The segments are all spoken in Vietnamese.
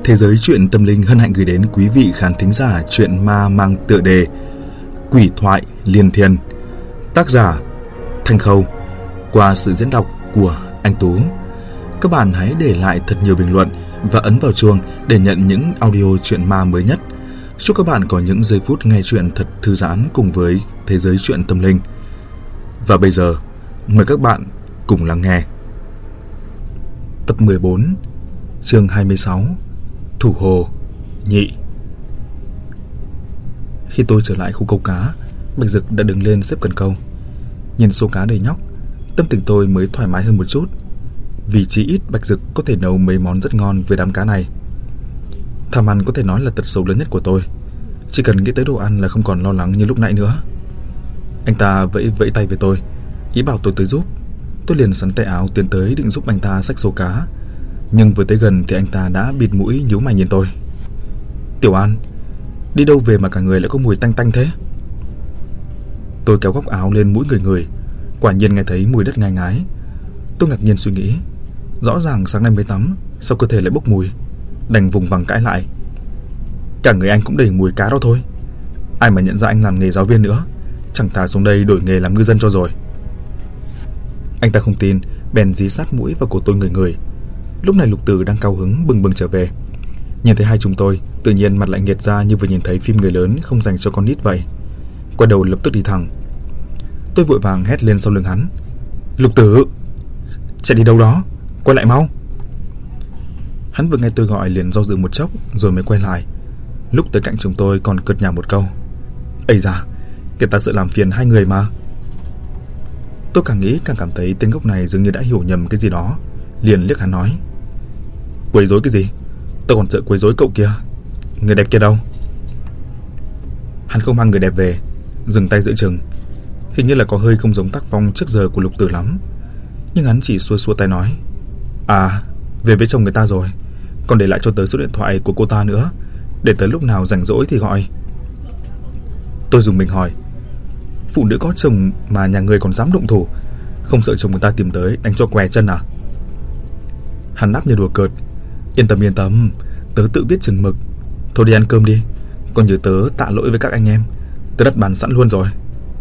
Thế giới truyện tâm linh hân hạnh gửi đến quý vị khán thính giả truyện ma mang tựa đề Quỷ thoại liên thiên, tác giả Thanh Khâu, qua sự diễn đọc của anh Tú. Các bạn hãy để lại thật nhiều bình luận và ấn vào chuông để nhận những audio truyện ma mới nhất. Chúc các bạn có những giây phút nghe truyện thật thư giãn cùng với thế giới truyện tâm linh. Và bây giờ, mời các bạn cùng lắng nghe tập 14, chương 26, Thủ Hồ Nhị. Khi tôi trở lại khu câu cá, Bạch Dực đã đứng lên xếp cần câu. Nhìn số cá đầy nhóc, tâm tình tôi mới thoải mái hơn một chút, vì chí ít Bạch Dực có thể nấu mấy món rất ngon với đám cá này. Tham ăn có thể nói là tật xấu lớn nhất của tôi. Chỉ cần nghĩ tới đồ ăn là không còn lo lắng như lúc nãy nữa. Anh ta vẫy vẫy tay với tôi, ý bảo tôi tới giúp. Tôi liền sắn tay áo tiến tới định giúp anh ta xách số cá, nhưng vừa tới gần thì anh ta đã bịt mũi nhíu mày nhìn tôi. Tiểu An, đi đâu về mà cả người lại có mùi tanh tanh thế? Tôi kéo góc áo lên mũi người, quả nhiên nghe thấy mùi đất ngai ngái. Tôi ngạc nhiên suy nghĩ, rõ ràng sáng nay mới tắm, sao cơ thể lại bốc mùi? Đành vùng vằng cãi lại. Cả người anh cũng đầy mùi cá đó thôi. Ai mà nhận ra anh làm nghề giáo viên nữa, chẳng thà xuống đây đổi nghề làm ngư dân cho rồi. Anh ta không tin, bèn dí sát mũi vào cổ tôi người. Lúc này Lục Tử đang cao hứng bừng bừng trở về. Nhìn thấy hai chúng tôi, tự nhiên mặt lại nghiệt ra như vừa nhìn thấy phim người lớn không dành cho con nít vậy. Quay đầu lập tức đi thẳng. Tôi vội vàng hét lên sau lưng hắn. Lục Tử, chạy đi đâu đó, quay lại mau. Hắn vừa nghe tôi gọi liền do dự một chốc rồi mới quay lại. Lúc tới cạnh chúng tôi còn cợt nhả một câu. Ây da, kẻ ta sợ làm phiền hai người mà. Tôi càng nghĩ càng cảm thấy tên ngốc này dường như đã hiểu nhầm cái gì đó, liền liếc hắn nói. Quấy rối cái gì? Tôi còn sợ quấy rối cậu kia. Người đẹp kia đâu? Hắn không mang người đẹp về, dừng tay giữa chừng. Hình như là có hơi không giống tác phong trước giờ của Lục Tử lắm, nhưng hắn chỉ xua xua tay nói. À, về với chồng người ta rồi, còn để lại cho tớ số điện thoại của cô ta nữa, để tới lúc nào rảnh rỗi thì gọi. Tôi dùng mình hỏi, phụ nữ có chồng mà nhà người còn dám động thủ, không sợ chồng người ta tìm tới đánh cho què chân à? Hắn đáp như đùa cợt. Yên tâm, tớ tự biết chừng mực. Thôi đi ăn cơm đi, còn nhớ tớ tạ lỗi với các anh em, tớ đặt bàn sẵn luôn rồi.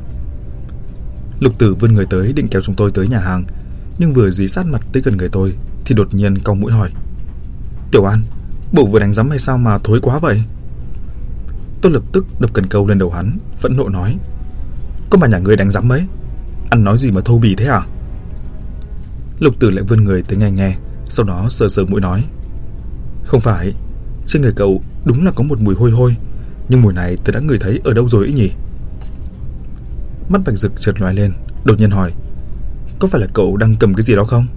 Lục Tử vươn người tới định kéo chúng tôi tới nhà hàng, nhưng vừa dí sát mặt tới gần người tôi thì đột nhiên cong mũi hỏi. Tiểu An, bộ vừa đánh rắm hay sao mà thối quá vậy? Tôi lập tức đập cần câu lên đầu hắn, phẫn nộ nói. Có mà nhà ngươi đánh rắm mấy? Ăn nói gì mà thô bỉ thế à? Lục Tử lại vươn người tới nghe, sau đó sờ sờ mũi nói. Không phải, trên người cậu đúng là có một mùi hôi, nhưng mùi này tôi đã ngửi thấy ở đâu rồi ấy nhỉ? Mắt Bạch Dực chợt lóe lên, đột nhiên hỏi. Có phải là cậu đang cầm cái gì đó không?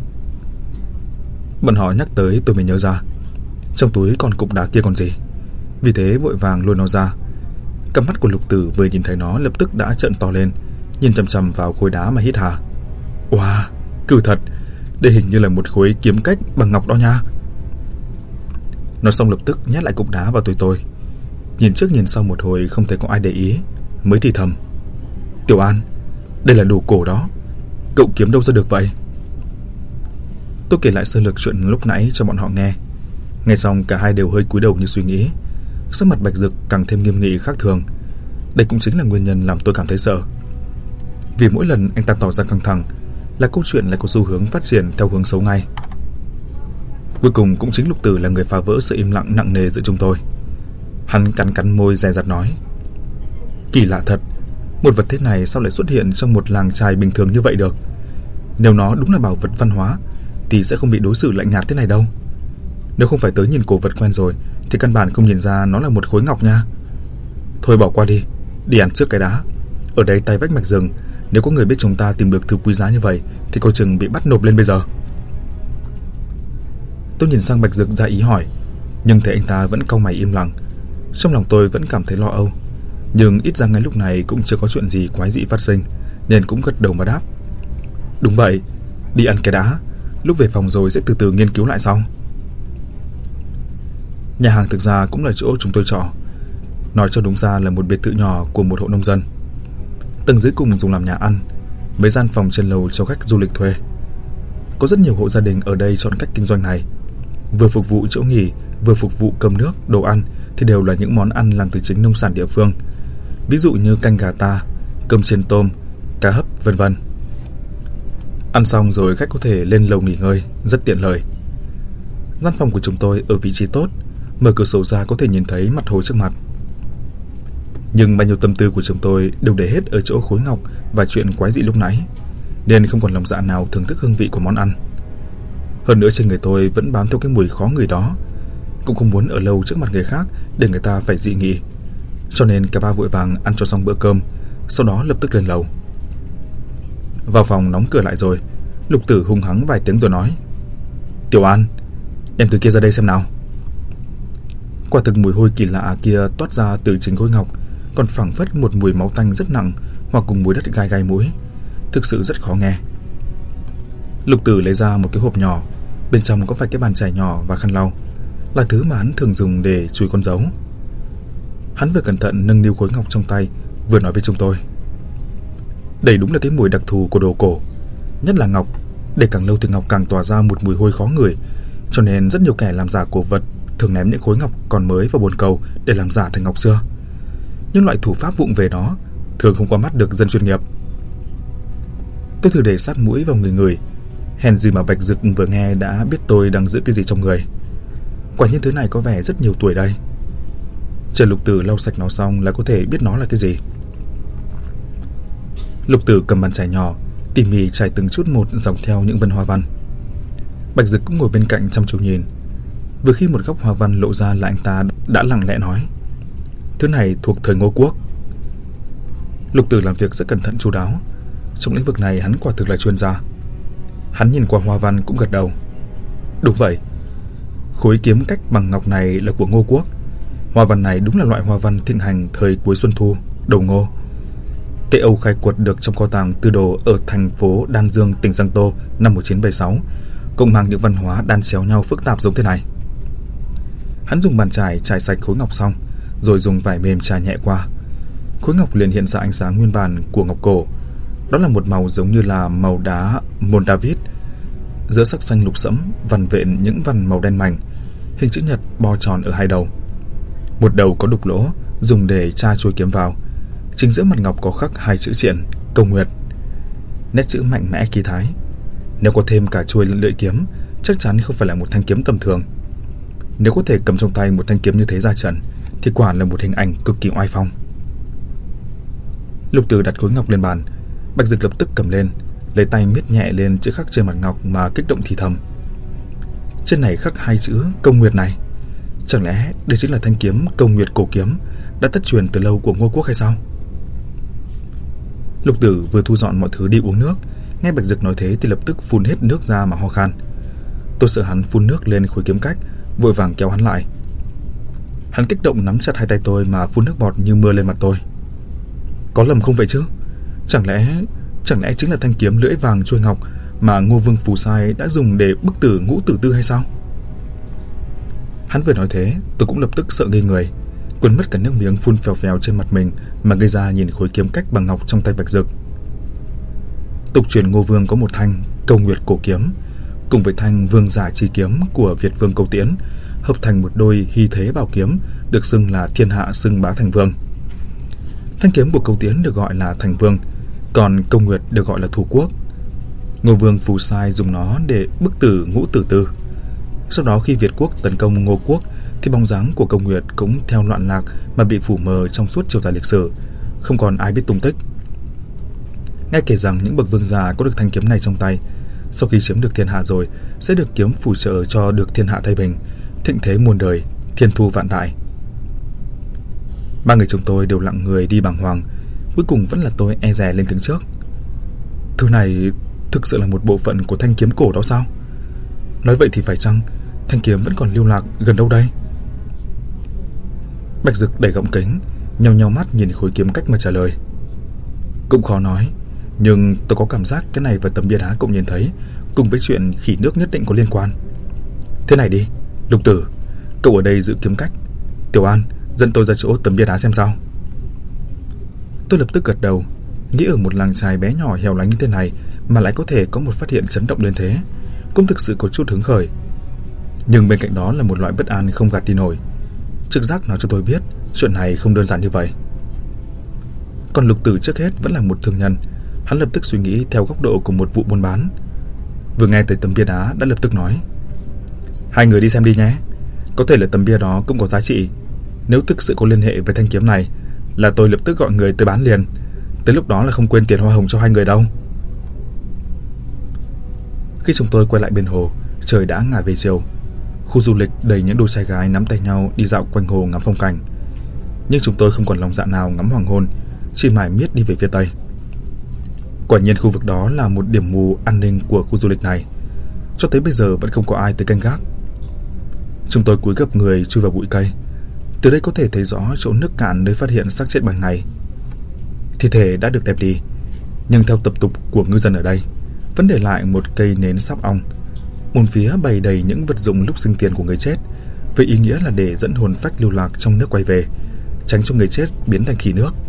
Bọn họ nhắc tới tôi mới nhớ ra, trong túi còn cục đá kia còn gì. Vì thế vội vàng lôi nó ra. Cặp mắt của Lục Tử vừa nhìn thấy nó lập tức đã trợn to lên, nhìn chằm chằm vào khối đá mà hít hà. Wow, cừ thật, đây hình như là một khối kiếm cách bằng ngọc đó nha. Nói xong lập tức nhét lại cục đá vào túi tôi. Nhìn trước nhìn sau một hồi không thấy có ai để ý, mới thì thầm. Tiểu An, đây là đồ cổ đó, cậu kiếm đâu ra được vậy? Tôi kể lại sơ lược chuyện lúc nãy cho bọn họ nghe. Nghe xong cả hai đều hơi cúi đầu như suy nghĩ. Sắc mặt Bạch Dực càng thêm nghiêm nghị khác thường. Đây cũng chính là nguyên nhân làm tôi cảm thấy sợ. Vì mỗi lần anh ta tỏ ra căng thẳng là câu chuyện lại có xu hướng phát triển theo hướng xấu ngay. Cuối cùng cũng chính Lục Tử là người phá vỡ sự im lặng nặng nề giữa chúng tôi. Hắn cắn môi dè dặt nói. Kỳ lạ thật, một vật thế này sao lại xuất hiện trong một làng chài bình thường như vậy được? Nếu nó đúng là bảo vật văn hóa thì sẽ không bị đối xử lạnh nhạt thế này đâu. Nếu không phải tới nhìn cổ vật quen rồi thì căn bản không nhìn ra nó là một khối ngọc nha. Thôi bỏ qua đi ăn trước cái đá. Ở đây tay vách mạch rừng, nếu có người biết chúng ta tìm được thứ quý giá như vậy thì coi chừng bị bắt nộp lên bây giờ. Tôi nhìn sang Bạch Dực ra ý hỏi, nhưng thấy anh ta vẫn cau mày im lặng. Trong lòng tôi vẫn cảm thấy lo âu, nhưng ít ra ngay lúc này cũng chưa có chuyện gì quái dị phát sinh, nên cũng gật đầu mà đáp. Đúng vậy, đi ăn cái đá, lúc về phòng rồi sẽ từ từ nghiên cứu lại sau. Nhà hàng thực ra cũng là chỗ chúng tôi trọ. Nói cho đúng ra là một biệt thự nhỏ của một hộ nông dân. Tầng dưới cùng dùng làm nhà ăn, mấy gian phòng trên lầu cho khách du lịch thuê. Có rất nhiều hộ gia đình ở đây chọn cách kinh doanh này, vừa phục vụ chỗ nghỉ, vừa phục vụ cơm nước, đồ ăn thì đều là những món ăn làm từ chính nông sản địa phương. Ví dụ như canh gà ta, cơm chiên tôm, cá hấp, vân vân. Ăn xong rồi khách có thể lên lầu nghỉ ngơi, rất tiện lợi. Gian phòng của chúng tôi ở vị trí tốt, mở cửa sổ ra có thể nhìn thấy mặt hồ trước mặt. Nhưng bao nhiêu tâm tư của chúng tôi đều để hết ở chỗ khối ngọc và chuyện quái dị lúc nãy, nên không còn lòng dạ nào thưởng thức hương vị của món ăn. Hơn nữa trên người tôi vẫn bám theo cái mùi khó ngửi đó, cũng không muốn ở lâu trước mặt người khác để người ta phải dị nghị. Cho nên cả ba vội vàng ăn cho xong bữa cơm, sau đó lập tức lên lầu. Vào phòng đóng cửa lại rồi, Lục Tử hung hắng vài tiếng rồi nói: "Tiểu An, em từ kia ra đây xem nào." Quả thực mùi hôi kỳ lạ kia toát ra từ chính khối ngọc, còn phảng phất một mùi máu tanh rất nặng, hoặc cùng mùi đất gai gai mũi, thực sự rất khó nghe. Lục Tử lấy ra một cái hộp nhỏ, bên trong có phải cái bàn chải nhỏ và khăn lau, là thứ mà hắn thường dùng để chùi con dấu. Hắn vừa cẩn thận nâng niu khối ngọc trong tay, vừa nói với chúng tôi: "Đây đúng là cái mùi đặc thù của đồ cổ, nhất là ngọc, để càng lâu thì ngọc càng tỏa ra một mùi hôi khó ngửi, cho nên rất nhiều kẻ làm giả cổ vật thường ném những khối ngọc còn mới vào bồn cầu để làm giả thành ngọc xưa. Nhưng loại thủ pháp vụng về đó thường không qua mắt được dân chuyên nghiệp." Tôi thử để sát mũi vào người, hèn gì mà Bạch Dực vừa nghe đã biết tôi đang giữ cái gì trong người. Quả nhiên thứ này có vẻ rất nhiều tuổi đây. Chờ Lục Tử lau sạch nó xong là có thể biết nó là cái gì. Lục Tử cầm bàn chải nhỏ, tỉ mỉ chải từng chút một dọc theo những vân hoa văn. Bạch Dực cũng ngồi bên cạnh chăm chú nhìn. Vừa khi một góc hoa văn lộ ra là anh ta đã lặng lẽ nói: "Thứ này thuộc thời Ngô Quốc." Lục Tử làm việc rất cẩn thận chu đáo, trong lĩnh vực này hắn quả thực là chuyên gia. Hắn nhìn qua hoa văn cũng gật đầu: "Đúng vậy, khối kiếm cách bằng ngọc này là của Ngô Quốc. Hoa văn này đúng là loại hoa văn thịnh hành thời cuối Xuân Thu, đầu Ngô. Tây Âu khai quật được trong kho tàng tư đồ ở thành phố Đan Dương, tỉnh Giang Tô năm 1976, cũng mang những văn hóa đan chéo nhau phức tạp giống thế này." Hắn dùng bàn chải chải sạch khối ngọc xong, rồi dùng vải mềm chà nhẹ qua. Khối ngọc liền hiện ra ánh sáng nguyên bản của ngọc cổ. Đó là một màu giống như là màu đá Moldavit, giữa sắc xanh lục sẫm vằn vện những vằn màu đen mảnh, hình chữ nhật bo tròn ở hai đầu. Một đầu có đục lỗ dùng để tra chuôi kiếm vào. Chính giữa mặt ngọc có khắc hai chữ triện, Câu Nguyệt. Nét chữ mạnh mẽ khí thái. Nếu có thêm cả chuôi lẫn lưỡi kiếm, chắc chắn không phải là một thanh kiếm tầm thường. Nếu có thể cầm trong tay một thanh kiếm như thế ra trận thì quả là một hình ảnh cực kỳ oai phong. Lục Tử đặt khối ngọc lên bàn, Bạch Dực lập tức cầm lên, lấy tay miết nhẹ lên chữ khắc trên mặt ngọc mà kích động thì thầm: "Trên này khắc hai chữ Câu Nguyệt này, chẳng lẽ đây chính là thanh kiếm Câu Nguyệt cổ kiếm đã thất truyền từ lâu của Ngô Quốc hay sao?" Lục Tử vừa thu dọn mọi thứ đi uống nước, nghe Bạch Dực nói thế thì lập tức phun hết nước ra mà ho khan. Tôi sợ hắn phun nước lên khối kiếm cách, vội vàng kéo hắn lại. Hắn kích động nắm chặt hai tay tôi mà phun nước bọt như mưa lên mặt tôi. "Có lầm không vậy chứ? Chẳng lẽ chính là thanh kiếm lưỡi vàng chuôi ngọc mà Ngô Vương Phù Sai đã dùng để bức tử Ngũ Tử Tư hay sao?" Hắn vừa nói thế, tôi cũng lập tức sợ ngây người, quên mất cả nước miếng phun phèo phèo trên mặt mình mà ngây ra nhìn khối kiếm cách bằng ngọc trong tay Bạch Dực. Tục truyền Ngô Vương có một thanh Câu Nguyệt cổ kiếm, cùng với thanh Vương Giả chi kiếm của Việt Vương Câu Tiễn, hợp thành một đôi hy thế bảo kiếm, được xưng là thiên hạ xưng bá thành vương. Thanh kiếm của Câu Tiễn được gọi là Thành Vương, còn Câu Nguyệt được gọi là Thủ Quốc. Ngô Vương Phù Sai dùng nó để bức tử Ngũ Tử Tư. Sau đó khi Việt Quốc tấn công Ngô Quốc thì bóng dáng của Câu Nguyệt cũng theo loạn lạc mà bị phủ mờ trong suốt chiều dài lịch sử, không còn ai biết tung tích. Nghe kể rằng những bậc vương gia có được thanh kiếm này trong tay, sau khi chiếm được thiên hạ rồi sẽ được kiếm phù trợ cho được thiên hạ thái bình, thịnh thế muôn đời, thiên thu vạn đại. Ba người chúng tôi đều lặng người đi bàng hoàng, cuối cùng vẫn là tôi e dè lên tiếng trước: "Thứ này thực sự là một bộ phận của thanh kiếm cổ đó sao? Nói vậy thì phải chăng thanh kiếm vẫn còn lưu lạc gần đâu đây?" Bạch Dực đẩy gọng kính, nheo nheo mắt nhìn khối kiếm cách mà trả lời: "Cũng khó nói, nhưng tôi có cảm giác cái này và tấm bia đá cậu nhìn thấy cùng với chuyện khỉ nước nhất định có liên quan. Thế này đi, Lục Tử, cậu ở đây giữ kiếm cách, Tiểu An dẫn tôi ra chỗ tấm bia đá xem sao." Tôi lập tức gật đầu, nghĩ ở một làng chài bé nhỏ hẻo lánh như thế này mà lại có thể có một phát hiện chấn động đến thế, cũng thực sự có chút hứng khởi. Nhưng bên cạnh đó là một loại bất an không gạt đi nổi. Trực giác nói cho tôi biết chuyện này không đơn giản như vậy. Còn Lục Tử trước hết vẫn là một thương nhân. Hắn lập tức suy nghĩ theo góc độ của một vụ buôn bán. Vừa nghe tới tấm bia đá đã lập tức nói: hai người đi xem đi nhé. Có thể là tấm bia đó cũng có giá trị. Nếu thực sự có liên hệ với thanh kiếm này là tôi lập tức gọi người tới bán liền. Tới lúc đó là không quên tiền hoa hồng cho hai người đâu. Khi chúng tôi quay lại bên hồ, trời đã ngả về chiều. Khu du lịch đầy những đôi trai gái nắm tay nhau đi dạo quanh hồ ngắm phong cảnh. Nhưng chúng tôi không còn lòng dạ nào ngắm hoàng hôn, chỉ mải miết đi về phía tây. Quả nhiên khu vực đó là một điểm mù an ninh của khu du lịch này. Cho tới bây giờ vẫn không có ai tới canh gác. Chúng tôi cúi gập người chui vào bụi cây. Từ đây có thể thấy rõ chỗ nước cạn nơi phát hiện xác chết ban ngày. Thi thể đã được đem đi, nhưng theo tập tục của ngư dân ở đây, vẫn để lại một cây nến sáp ong. Bốn phía bày đầy những vật dụng lúc sinh tiền của người chết, với ý nghĩa là để dẫn hồn phách lưu lạc trong nước quay về, tránh cho người chết biến thành khỉ nước.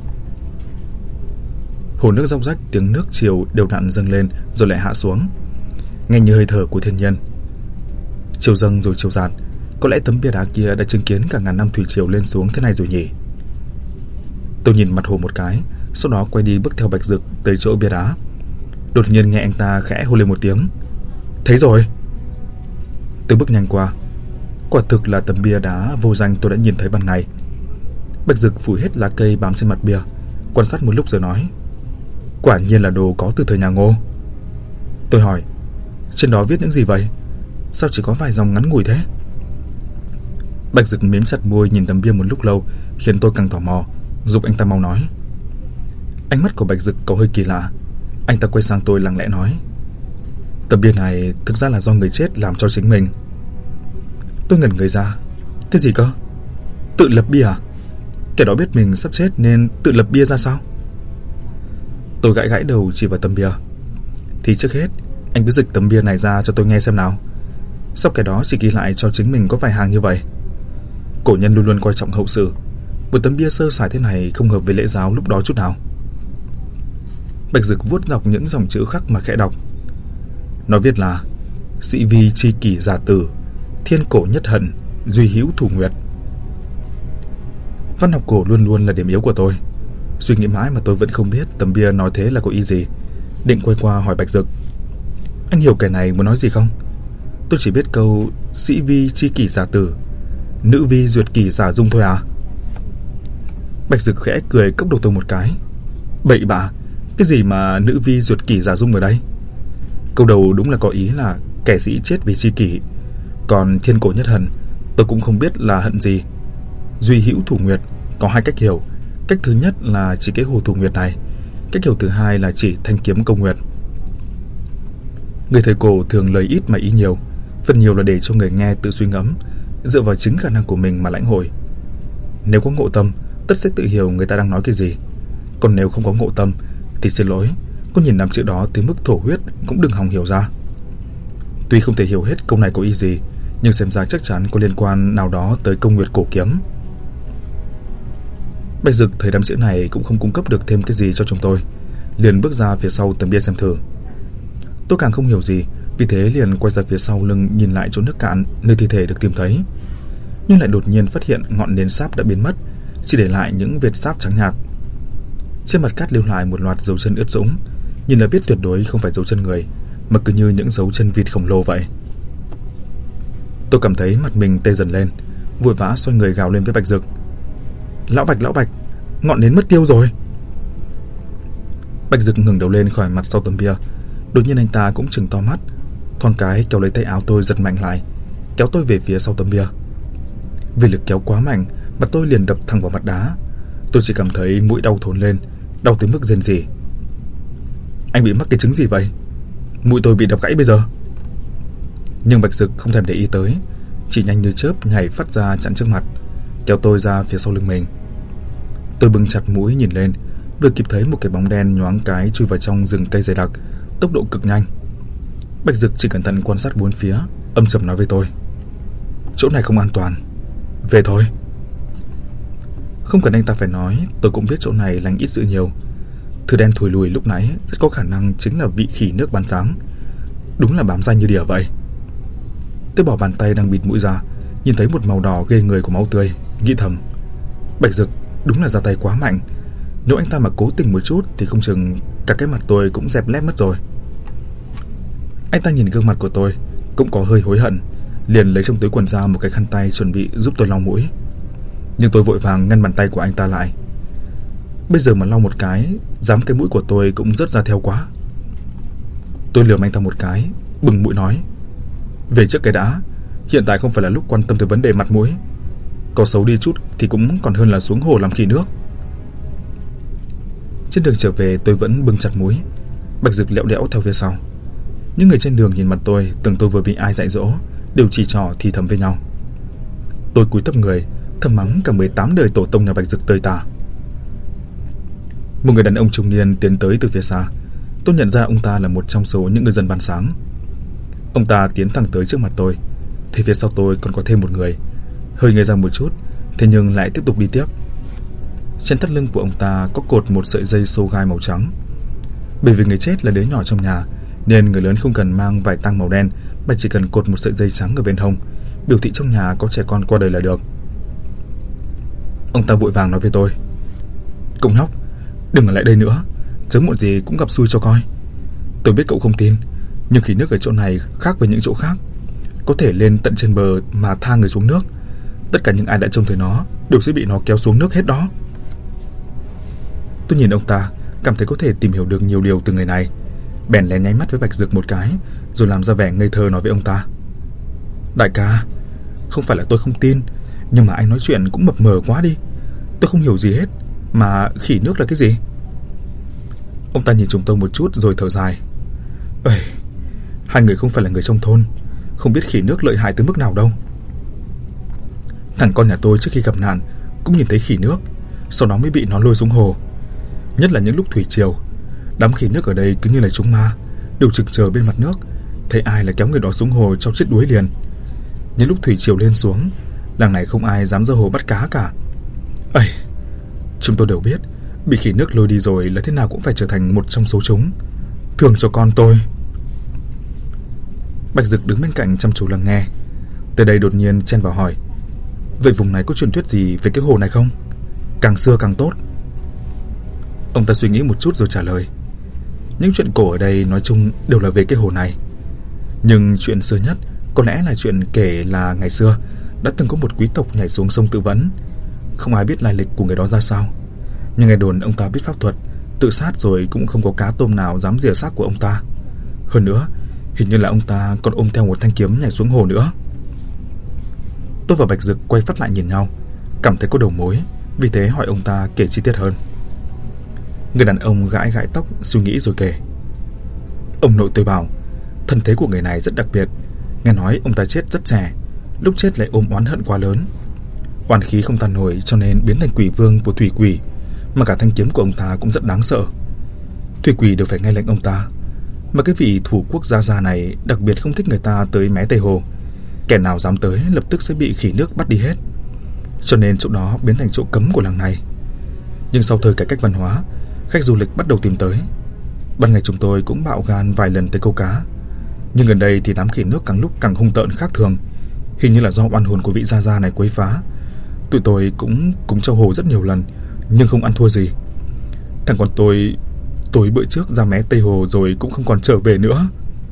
Hồ nước róc rách, tiếng nước chiều đều đặn dâng lên rồi lại hạ xuống, nghe như hơi thở của thiên nhiên. Chiều dâng rồi chiều dạt, có lẽ tấm bia đá kia đã chứng kiến cả ngàn năm thủy triều lên xuống thế này rồi nhỉ. Tôi nhìn mặt hồ một cái, sau đó quay đi bước theo Bạch Dực tới chỗ bia đá. Đột nhiên nghe anh ta khẽ hô lên một tiếng: thấy rồi. Tôi bước nhanh qua. Quả thực là tấm bia đá vô danh tôi đã nhìn thấy ban ngày. Bạch Dực phủi hết lá cây bám trên mặt bia, quan sát một lúc rồi nói: quả nhiên là đồ có từ thời nhà Ngô. Tôi hỏi: trên đó viết những gì vậy? Sao chỉ có vài dòng ngắn ngủi thế? Bạch Dực mím chặt môi nhìn tấm bia một lúc lâu, khiến tôi càng tò mò, giục anh ta mau nói. Ánh mắt của Bạch Dực có hơi kỳ lạ. Anh ta quay sang tôi lặng lẽ nói: tấm bia này thực ra là do người chết làm cho chính mình. Tôi ngẩn người ra. Cái gì cơ? Tự lập bia à? Kẻ đó biết mình sắp chết nên tự lập bia ra sao? Tôi gãi gãi đầu chỉ vào tấm bia. Thì trước hết anh cứ dịch tấm bia này ra cho tôi nghe xem nào. Sao kẻ đó chỉ ghi lại cho chính mình có vài hàng như vậy? Cổ nhân luôn luôn coi trọng hậu sự. Một tấm bia sơ sài thế này không hợp với lễ giáo lúc đó chút nào. Bạch Dực vuốt dọc những dòng chữ khắc mà khẽ đọc. Nó viết là: sĩ vi chi kỷ giả tử, thiên cổ nhất hận, duy hữu thủ nguyệt. Văn học cổ luôn luôn là điểm yếu của tôi. Suy nghĩ mãi mà tôi vẫn không biết tấm bia nói thế là có ý gì. Định quay qua hỏi Bạch Dực: anh hiểu kẻ này muốn nói gì không? Tôi chỉ biết câu sĩ vi chi kỷ giả tử, nữ vi duyệt kỷ giả dung thôi à? Bạch Dực khẽ cười cốc đầu tôi một cái. Bậy bạ, cái gì mà nữ vi duyệt kỷ giả dung ở đây? Câu đầu đúng là có ý là kẻ sĩ chết vì chi kỷ. Còn thiên cổ nhất hận, tôi cũng không biết là hận gì. Duy hữu thủ nguyệt có hai cách hiểu. Cách thứ nhất là chỉ cái hồ thủ nguyệt này. Cách hiểu thứ hai là chỉ thanh kiếm câu nguyệt. Người thời cổ thường lời ít mà ý nhiều, phần nhiều là để cho người nghe tự suy ngẫm, dựa vào chính khả năng của mình mà lãnh hội. Nếu có ngộ tâm, tất sẽ tự hiểu người ta đang nói cái gì. Còn nếu không có ngộ tâm thì xin lỗi, có nhìn năm chữ đó tới mức thổ huyết cũng đừng hòng hiểu ra. Tuy không thể hiểu hết câu này có ý gì, nhưng xem ra chắc chắn có liên quan nào đó tới câu nguyệt cổ kiếm. Bạch Dực thấy đám chữ này cũng không cung cấp được thêm cái gì cho chúng tôi, liền bước ra phía sau tấm bia xem thử. Tôi càng không hiểu gì, vì thế liền quay ra phía sau lưng nhìn lại chỗ nước cạn nơi thi thể được tìm thấy. Nhưng lại đột nhiên phát hiện ngọn nến sáp đã biến mất, chỉ để lại những vệt sáp trắng nhạt. Trên mặt cát lưu lại một loạt dấu chân ướt sũng, nhìn là biết tuyệt đối không phải dấu chân người, mà cứ như những dấu chân vịt khổng lồ vậy. Tôi cảm thấy mặt mình tê dần lên, vội vã xoay người gào lên với Bạch Dực: lão Bạch, ngọn nến mất tiêu rồi. Bạch Dực ngẩng đầu lên khỏi mặt sau tấm bia. Đột nhiên anh ta cũng trừng to mắt, thoáng cái kéo lấy tay áo tôi giật mạnh lại, kéo tôi về phía sau tấm bia. Vì lực kéo quá mạnh, mặt tôi liền đập thẳng vào mặt đá. Tôi chỉ cảm thấy mũi đau thốn lên, đau tới mức rên rỉ. Anh bị mắc cái chứng gì vậy? Mũi tôi bị đập gãy bây giờ. Nhưng Bạch Dực không thèm để ý tới, chỉ nhanh như chớp nhảy phát ra chặn trước mặt, kéo tôi ra phía sau lưng mình. Tôi bưng chặt mũi nhìn lên, vừa kịp thấy một cái bóng đen nhoáng cái chui vào trong rừng cây dày đặc, tốc độ cực nhanh. Bạch Dực chỉ cẩn thận quan sát bốn phía, âm trầm nói với tôi: chỗ này không an toàn, về thôi. Không cần anh ta phải nói, tôi cũng biết chỗ này lành ít dữ nhiều. Thứ đen thùi lùi lúc nãy rất có khả năng chính là vị khỉ nước ban sáng. Đúng là bám danh như đỉa vậy. Tôi bỏ bàn tay đang bịt mũi ra, nhìn thấy một màu đỏ ghê người của máu tươi, nghĩ thầm, Bạch Dực đúng là ra tay quá mạnh. Nếu anh ta mà cố tình một chút thì không chừng cả cái mặt tôi cũng dẹp lép mất rồi. Anh ta nhìn gương mặt của tôi cũng có hơi hối hận, liền lấy trong túi quần ra một cái khăn tay chuẩn bị giúp tôi lau mũi. Nhưng tôi vội vàng ngăn bàn tay của anh ta lại. Bây giờ mà lau một cái, dám cái mũi của tôi cũng rớt ra theo quá. Tôi lườm anh ta một cái, bừng mũi nói, về trước cái đã, hiện tại không phải là lúc quan tâm tới vấn đề mặt mũi. Có xấu đi chút thì cũng còn hơn là xuống hồ làm khỉ nước. Trên đường trở về tôi vẫn bưng chặt mũi. Bạch Dực lẹo đẽo theo phía sau. Những người trên đường nhìn mặt tôi, tưởng tôi vừa bị ai dạy dỗ, đều chỉ trỏ thì thầm với nhau. Tôi cúi thấp người, thầm mắng cả 18 đời tổ tông nhà Bạch Dực tơi tả. Một người đàn ông trung niên tiến tới từ phía xa. Tôi nhận ra ông ta là một trong số những người dân ban sáng. Ông ta tiến thẳng tới trước mặt tôi, thì phía sau tôi còn có thêm một người, hơi ngây ra một chút, thế nhưng lại tiếp tục đi tiếp. Trên thắt lưng của ông ta có cột một sợi dây xô gai màu trắng. Bởi vì người chết là đứa nhỏ trong nhà, nên người lớn không cần mang vải tang màu đen, mà chỉ cần cột một sợi dây trắng ở bên hông, biểu thị trong nhà có trẻ con qua đời là được. Ông ta vội vàng nói với tôi, cậu nhóc, đừng ở lại đây nữa, sớm muộn gì cũng gặp xui cho coi. Tôi biết cậu không tin, nhưng khí nước ở chỗ này khác với những chỗ khác, có thể lên tận trên bờ mà tha người xuống nước. Tất cả những ai đã trông thấy nó đều sẽ bị nó kéo xuống nước hết đó. Tôi nhìn ông ta, cảm thấy có thể tìm hiểu được nhiều điều từ người này, bèn lén nháy mắt với Bạch Dực một cái, rồi làm ra vẻ ngây thơ nói với ông ta, đại ca, không phải là tôi không tin, nhưng mà anh nói chuyện cũng mập mờ quá đi. Tôi không hiểu gì hết, mà khỉ nước là cái gì? Ông ta nhìn chúng tôi một chút rồi thở dài, ơi, hai người không phải là người trong thôn, không biết khỉ nước lợi hại tới mức nào đâu. Thằng con nhà tôi trước khi gặp nạn cũng nhìn thấy khỉ nước, sau đó mới bị nó lôi xuống hồ. Nhất là những lúc thủy triều, đám khỉ nước ở đây cứ như là chúng ma, đều trực chờ bên mặt nước, thấy ai là kéo người đó xuống hồ cho chết đuối liền. Những lúc thủy triều lên xuống, làng này không ai dám ra hồ bắt cá cả. Ây, chúng tôi đều biết, bị khỉ nước lôi đi rồi là thế nào cũng phải trở thành một trong số chúng. Thương cho con tôi. Bạch Dực đứng bên cạnh chăm chú lắng nghe. Từ đây đột nhiên chen vào hỏi, vậy vùng này có truyền thuyết gì về cái hồ này không? Càng xưa càng tốt. Ông ta suy nghĩ một chút rồi trả lời, những chuyện cổ ở đây nói chung đều là về cái hồ này. Nhưng chuyện xưa nhất có lẽ là chuyện kể là ngày xưa đã từng có một quý tộc nhảy xuống sông tự vẫn. Không ai biết lai lịch của người đó ra sao, nhưng nghe đồn ông ta biết pháp thuật, tự sát rồi cũng không có cá tôm nào dám rỉa xác của ông ta. Hơn nữa, hình như là ông ta còn ôm theo một thanh kiếm nhảy xuống hồ nữa. Tôi và Bạch Dực quay phát lại nhìn nhau, cảm thấy có đầu mối, vì thế hỏi ông ta kể chi tiết hơn. Người đàn ông gãi gãi tóc, suy nghĩ rồi kể, ông nội tôi bảo thân thế của người này rất đặc biệt. Nghe nói ông ta chết rất trẻ, lúc chết lại ôm oán hận quá lớn, oán khí không tan nổi cho nên biến thành quỷ vương của thủy quỷ, mà cả thanh kiếm của ông ta cũng rất đáng sợ. Thủy quỷ đều phải nghe lệnh ông ta, mà cái vị thủ quốc gia này đặc biệt không thích người ta tới mé Tây Hồ. Kẻ nào dám tới lập tức sẽ bị khỉ nước bắt đi hết, cho nên chỗ đó biến thành chỗ cấm của làng này. Nhưng sau thời cải cách văn hóa, khách du lịch bắt đầu tìm tới. Ban ngày chúng tôi cũng bạo gan vài lần tới câu cá, nhưng gần đây thì đám khỉ nước càng lúc càng hung tợn khác thường, hình như là do oan hồn của vị gia này quấy phá. Tụi tôi cũng cúng cho hồ rất nhiều lần, nhưng không ăn thua gì. Thằng con tôi bữa trước ra mé Tây Hồ rồi cũng không còn trở về nữa.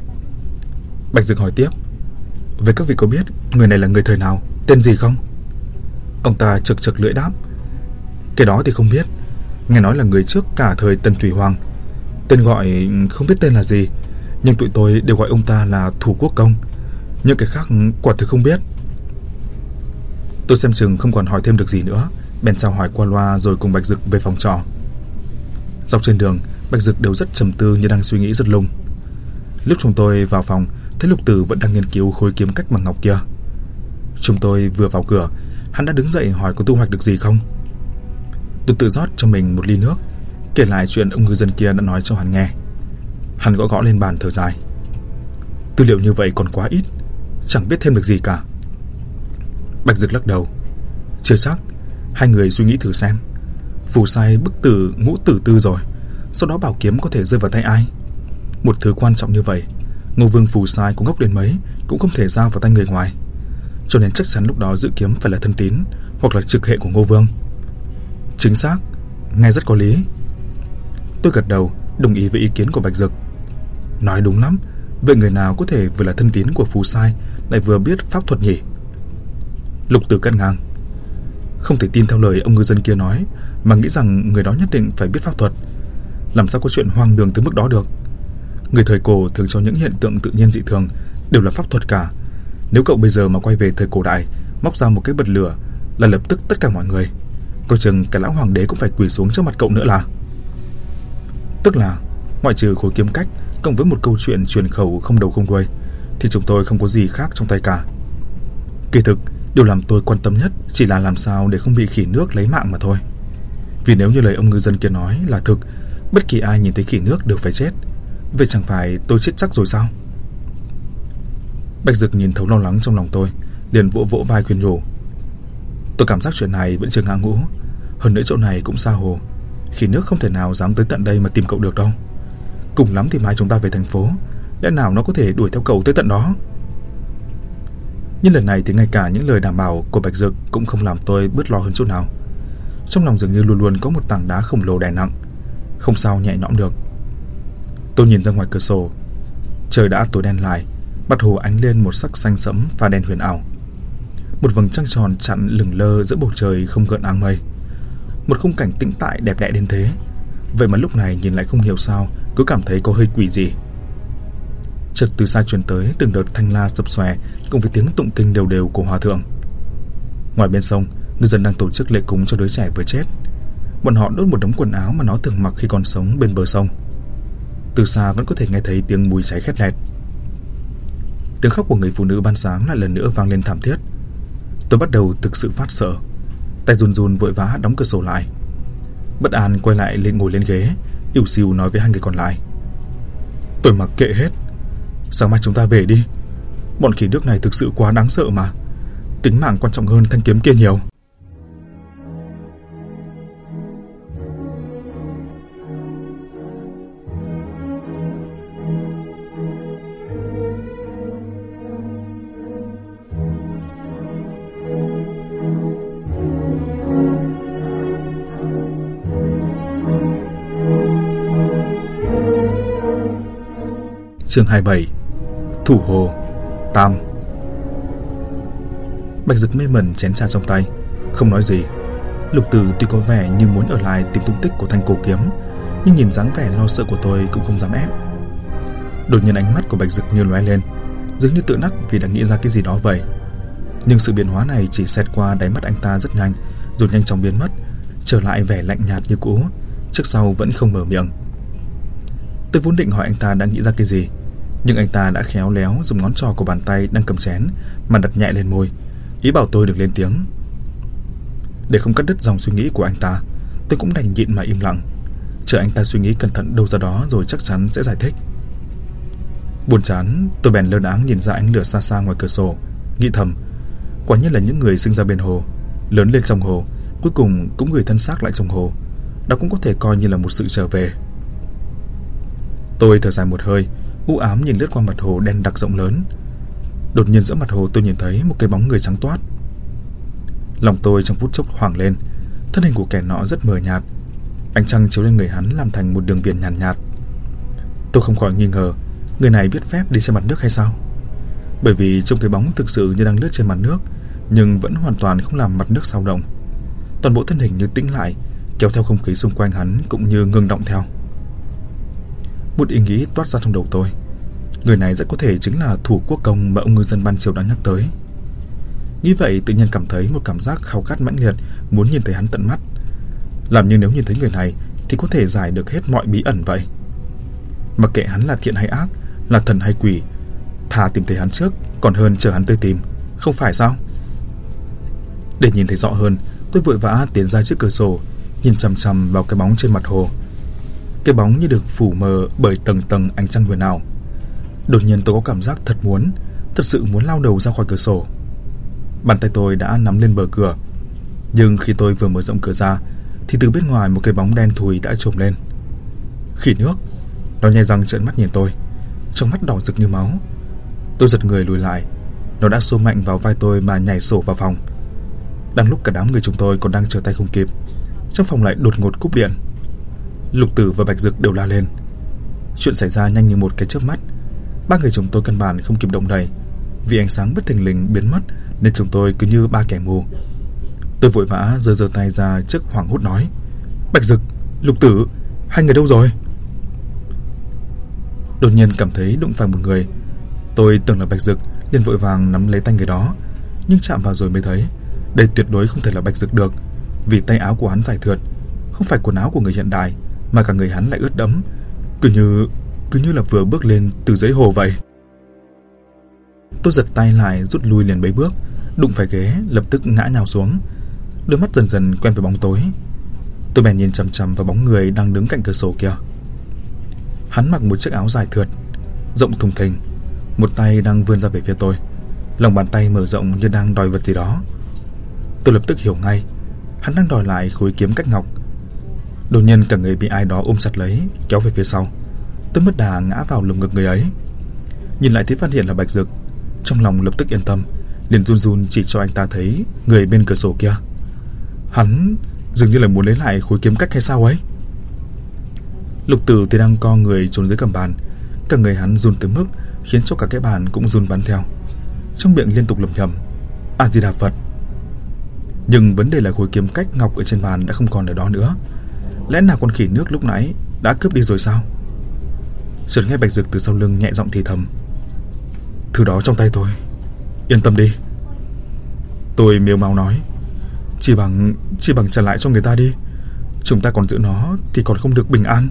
Bạch Dực hỏi tiếp, vậy các vị có biết người này là người thời nào, tên gì không? Ông ta chực chực lưỡi đáp, cái đó thì không biết. Nghe nói là người trước cả thời Tần Thủy Hoàng, tên gọi không biết tên là gì, nhưng tụi tôi đều gọi ông ta là Thủ Quốc Công. Những cái khác quả thực không biết. Tôi xem chừng không còn hỏi thêm được gì nữa, bèn chào hỏi qua loa rồi cùng Bạch Dực về phòng trọ. Dọc trên đường, Bạch Dực đều rất trầm tư như đang suy nghĩ rất lung. Lúc chúng tôi vào phòng, thấy Lục Tử vẫn đang nghiên cứu khối kiếm cách bằng ngọc kia. Chúng tôi vừa vào cửa, hắn đã đứng dậy hỏi có thu hoạch được gì không. Tôi tự rót cho mình một ly nước, kể lại chuyện ông ngư dân kia đã nói cho hắn nghe. Hắn gõ gõ lên bàn thở dài, tư liệu như vậy còn quá ít, chẳng biết thêm được gì cả. Bạch Dực lắc đầu, chưa chắc, hai người suy nghĩ thử xem. Phù sai bức tử Ngũ Tử Tư rồi, sau đó bảo kiếm có thể rơi vào tay ai? Một thứ quan trọng như vậy, Ngô Vương phù sai có ngốc đến mấy cũng không thể giao vào tay người ngoài, cho nên chắc chắn lúc đó Dự Kiếm phải là thân tín hoặc là trực hệ của Ngô Vương. Chính xác, nghe rất có lý. Tôi gật đầu, đồng ý với ý kiến của Bạch Dực. Nói đúng lắm, vậy người nào có thể vừa là thân tín của phù sai lại vừa biết pháp thuật nhỉ? Lục Tử cắt ngang. Không thể tin theo lời ông ngư dân kia nói mà nghĩ rằng người đó nhất định phải biết pháp thuật. Làm sao có chuyện hoang đường tới mức đó được? Người thời cổ thường cho những hiện tượng tự nhiên dị thường đều là pháp thuật cả. Nếu cậu bây giờ mà quay về thời cổ đại, móc ra một cái bật lửa là lập tức tất cả mọi người, coi chừng cái lão hoàng đế cũng phải quỳ xuống trước mặt cậu nữa là. Tức là ngoại trừ khối kiếm cách cộng với một câu chuyện truyền khẩu không đầu không đuôi thì chúng tôi không có gì khác trong tay cả. Kỳ thực điều làm tôi quan tâm nhất chỉ là làm sao để không bị khỉ nước lấy mạng mà thôi. Vì nếu như lời ông ngư dân kia nói là thực, bất kỳ ai nhìn thấy khỉ nước đều phải chết, vậy chẳng phải tôi chết chắc rồi sao? Bạch Dực nhìn thấu lo lắng trong lòng tôi, liền vỗ vỗ vai khuyên nhủ. Tôi cảm giác chuyện này vẫn chưa ngã ngũ, hơn nữa chỗ này cũng xa hồ, khỉ nước không thể nào dám tới tận đây mà tìm cậu được đâu. Cùng lắm thì mai chúng ta về thành phố, lẽ nào nó có thể đuổi theo cậu tới tận đó? Nhưng lần này thì ngay cả những lời đảm bảo của Bạch Dực cũng không làm tôi bớt lo hơn chút nào. Trong lòng dường như luôn luôn có một tảng đá khổng lồ đè nặng, không sao nhẹ nhõm được. Tôi nhìn ra ngoài cửa sổ, trời đã tối đen lại, mặt hồ ánh lên một sắc xanh sẫm và đen huyền ảo. Một vầng trăng tròn chặn lửng lơ giữa bầu trời không gợn áng mây. Một khung cảnh tĩnh tại đẹp đẽ đến thế, vậy mà lúc này nhìn lại không hiểu sao cứ cảm thấy có hơi quỷ gì. Chợt từ xa truyền tới từng đợt thanh la sập xòe cùng với tiếng tụng kinh đều đều của hòa thượng. Ngoài bên sông, ngư dân đang tổ chức lễ cúng cho đứa trẻ vừa chết. Bọn họ đốt một đống quần áo mà nó thường mặc khi còn sống bên bờ sông. Từ xa vẫn có thể nghe thấy tiếng mùi cháy khét lẹt. Tiếng khóc của người phụ nữ ban sáng lại lần nữa vang lên thảm thiết. Tôi bắt đầu thực sự phát sợ, tay run run vội vã đóng cửa sổ lại. Bất an quay lại ngồi lên ghế, ỉu xìu nói với hai người còn lại. Tôi mặc kệ hết, sáng mai chúng ta về đi. Bọn khỉ nước này thực sự quá đáng sợ mà, tính mạng quan trọng hơn thanh kiếm kia nhiều. Chương 27. Thủ hồ Tam. Bạch Dực mê mẩn chén trà trong tay, không nói gì. Lục Tử tuy có vẻ như muốn ở lại tìm tung tích của thanh cổ kiếm, nhưng nhìn dáng vẻ lo sợ của tôi cũng không dám ép. Đột nhiên ánh mắt của Bạch Dực như lóe lên, dường như tự đắc vì đã nghĩ ra cái gì đó vậy. Nhưng sự biến hóa này chỉ xẹt qua đáy mắt anh ta rất nhanh, rồi nhanh chóng biến mất, trở lại vẻ lạnh nhạt như cũ, trước sau vẫn không mở miệng. Tôi vốn định hỏi anh ta đã nghĩ ra cái gì, nhưng anh ta đã khéo léo dùng ngón trỏ của bàn tay đang cầm chén mà đặt nhẹ lên môi, ý bảo tôi đừng lên tiếng. Để không cắt đứt dòng suy nghĩ của anh ta, tôi cũng đành nhịn mà im lặng, chờ anh ta suy nghĩ cẩn thận đâu ra đó rồi chắc chắn sẽ giải thích. Buồn chán, tôi bèn lơ đãng nhìn ra ánh lửa xa xa ngoài cửa sổ, nghĩ thầm, quả nhiên là những người sinh ra bên hồ, lớn lên trong hồ, cuối cùng cũng gửi thân xác lại trong hồ, đó cũng có thể coi như là một sự trở về. Tôi thở dài một hơi, u ám nhìn lướt qua mặt hồ đen đặc rộng lớn. Đột nhiên giữa mặt hồ tôi nhìn thấy một cái bóng người trắng toát. Lòng tôi trong phút chốc hoảng lên. Thân hình của kẻ nọ rất mờ nhạt, ánh trăng chiếu lên người hắn làm thành một đường viền nhàn nhạt. Tôi không khỏi nghi ngờ người này biết phép đi trên mặt nước hay sao, bởi vì trông cái bóng thực sự như đang lướt trên mặt nước, nhưng vẫn hoàn toàn không làm mặt nước xao động. Toàn bộ thân hình như tĩnh lại, kéo theo không khí xung quanh hắn cũng như ngưng động theo. Một ý nghĩ toát ra trong đầu tôi, người này rất có thể chính là Thủ Quốc Công mà ông ngư dân ban chiều đã nhắc tới. Nghĩ vậy tự nhiên cảm thấy một cảm giác khao khát mãnh liệt, muốn nhìn thấy hắn tận mắt, làm như nếu nhìn thấy người này thì có thể giải được hết mọi bí ẩn vậy. Mặc kệ hắn là thiện hay ác, là thần hay quỷ, thà tìm thấy hắn trước còn hơn chờ hắn tới tìm, không phải sao? Để nhìn thấy rõ hơn, tôi vội vã tiến ra trước cửa sổ, nhìn chằm chằm vào cái bóng trên mặt hồ. Cái bóng như được phủ mờ bởi tầng tầng ánh trăng huyền ảo. Đột nhiên tôi có cảm giác thật sự muốn lao đầu ra khỏi cửa sổ. Bàn tay tôi đã nắm lên bờ cửa, nhưng khi tôi vừa mở rộng cửa ra thì từ bên ngoài một cái bóng đen thùi đã trồm lên. Khỉ nước. Nó nhai răng trợn mắt nhìn tôi, trong mắt đỏ rực như máu. Tôi giật người lùi lại, nó đã xô mạnh vào vai tôi mà nhảy sổ vào phòng. Đang lúc cả đám người chúng tôi còn đang trở tay không kịp, trong phòng lại đột ngột cúp điện. Lục Tử và Bạch Dực đều la lên. Chuyện xảy ra nhanh như một cái chớp mắt. Ba người chúng tôi căn bản không kịp động đậy, vì ánh sáng bất thình lình biến mất nên chúng tôi cứ như ba kẻ mù. Tôi vội vã giơ tay ra trước hoảng hốt nói: Bạch Dực, Lục Tử, hai người đâu rồi? Đột nhiên cảm thấy đụng phải một người. Tôi tưởng là Bạch Dực, liền vội vàng nắm lấy tay người đó, nhưng chạm vào rồi mới thấy đây tuyệt đối không thể là Bạch Dực được, vì tay áo của hắn dài thượt, không phải quần áo của người hiện đại, mà cả người hắn lại ướt đẫm, cứ như là vừa bước lên từ dưới hồ vậy. Tôi giật tay lại, rút lui liền mấy bước, đụng phải ghế, lập tức ngã nhào xuống. Đôi mắt dần dần quen với bóng tối. Tôi bèn nhìn chằm chằm vào bóng người đang đứng cạnh cửa sổ kia. Hắn mặc một chiếc áo dài thượt, rộng thùng thình, một tay đang vươn ra về phía tôi, lòng bàn tay mở rộng như đang đòi vật gì đó. Tôi lập tức hiểu ngay, hắn đang đòi lại khối kiếm cách ngọc. Đột nhiên cả người bị ai đó ôm chặt lấy, kéo về phía sau. Tôi mất đà ngã vào lồng ngực người ấy. Nhìn lại thấy phát hiện là Bạch Dực, trong lòng lập tức yên tâm, liền run run chỉ cho anh ta thấy người bên cửa sổ kia. Hắn dường như là muốn lấy lại khối kiếm cách hay sao ấy. Lục Tử thì đang co người trốn dưới gầm bàn, cả người hắn run tới mức khiến cho cả cái bàn cũng run bắn theo, trong miệng liên tục lẩm nhẩm A Di Đà Phật. Nhưng vấn đề là khối kiếm cách ngọc ở trên bàn đã không còn ở đó nữa. Lẽ nào con khỉ nước lúc nãy đã cướp đi rồi sao? Chợt nghe Bạch Dực từ sau lưng nhẹ giọng thì thầm: Thứ đó trong tay tôi, yên tâm đi. Tôi mếu máo nói: Chỉ bằng trả lại cho người ta đi, chúng ta còn giữ nó thì còn không được bình an.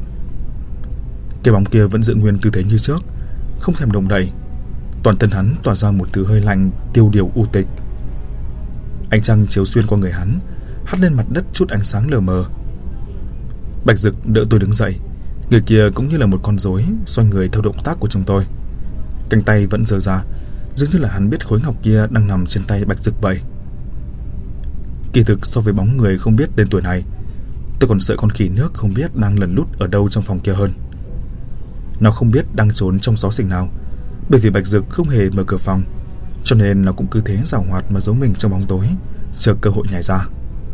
Cái bóng kia vẫn giữ nguyên tư thế như trước, không thèm động đậy. Toàn thân hắn tỏa ra một thứ hơi lạnh tiêu điều u tịch. Ánh trăng chiếu xuyên qua người hắn, hắt lên mặt đất chút ánh sáng lờ mờ. Bạch Dực đỡ tôi đứng dậy. Người kia cũng như là một con rối, xoay người theo động tác của chúng tôi. Cánh tay vẫn giơ ra, dường như là hắn biết khối ngọc kia đang nằm trên tay Bạch Dực vậy. Kỳ thực so với bóng người không biết tên tuổi này, tôi còn sợ con khỉ nước không biết đang lẩn lút ở đâu trong phòng kia hơn. Nó không biết đang trốn trong xó xỉnh nào, bởi vì Bạch Dực không hề mở cửa phòng, cho nên nó cũng cứ thế giảo hoạt mà giấu mình trong bóng tối, chờ cơ hội nhảy ra.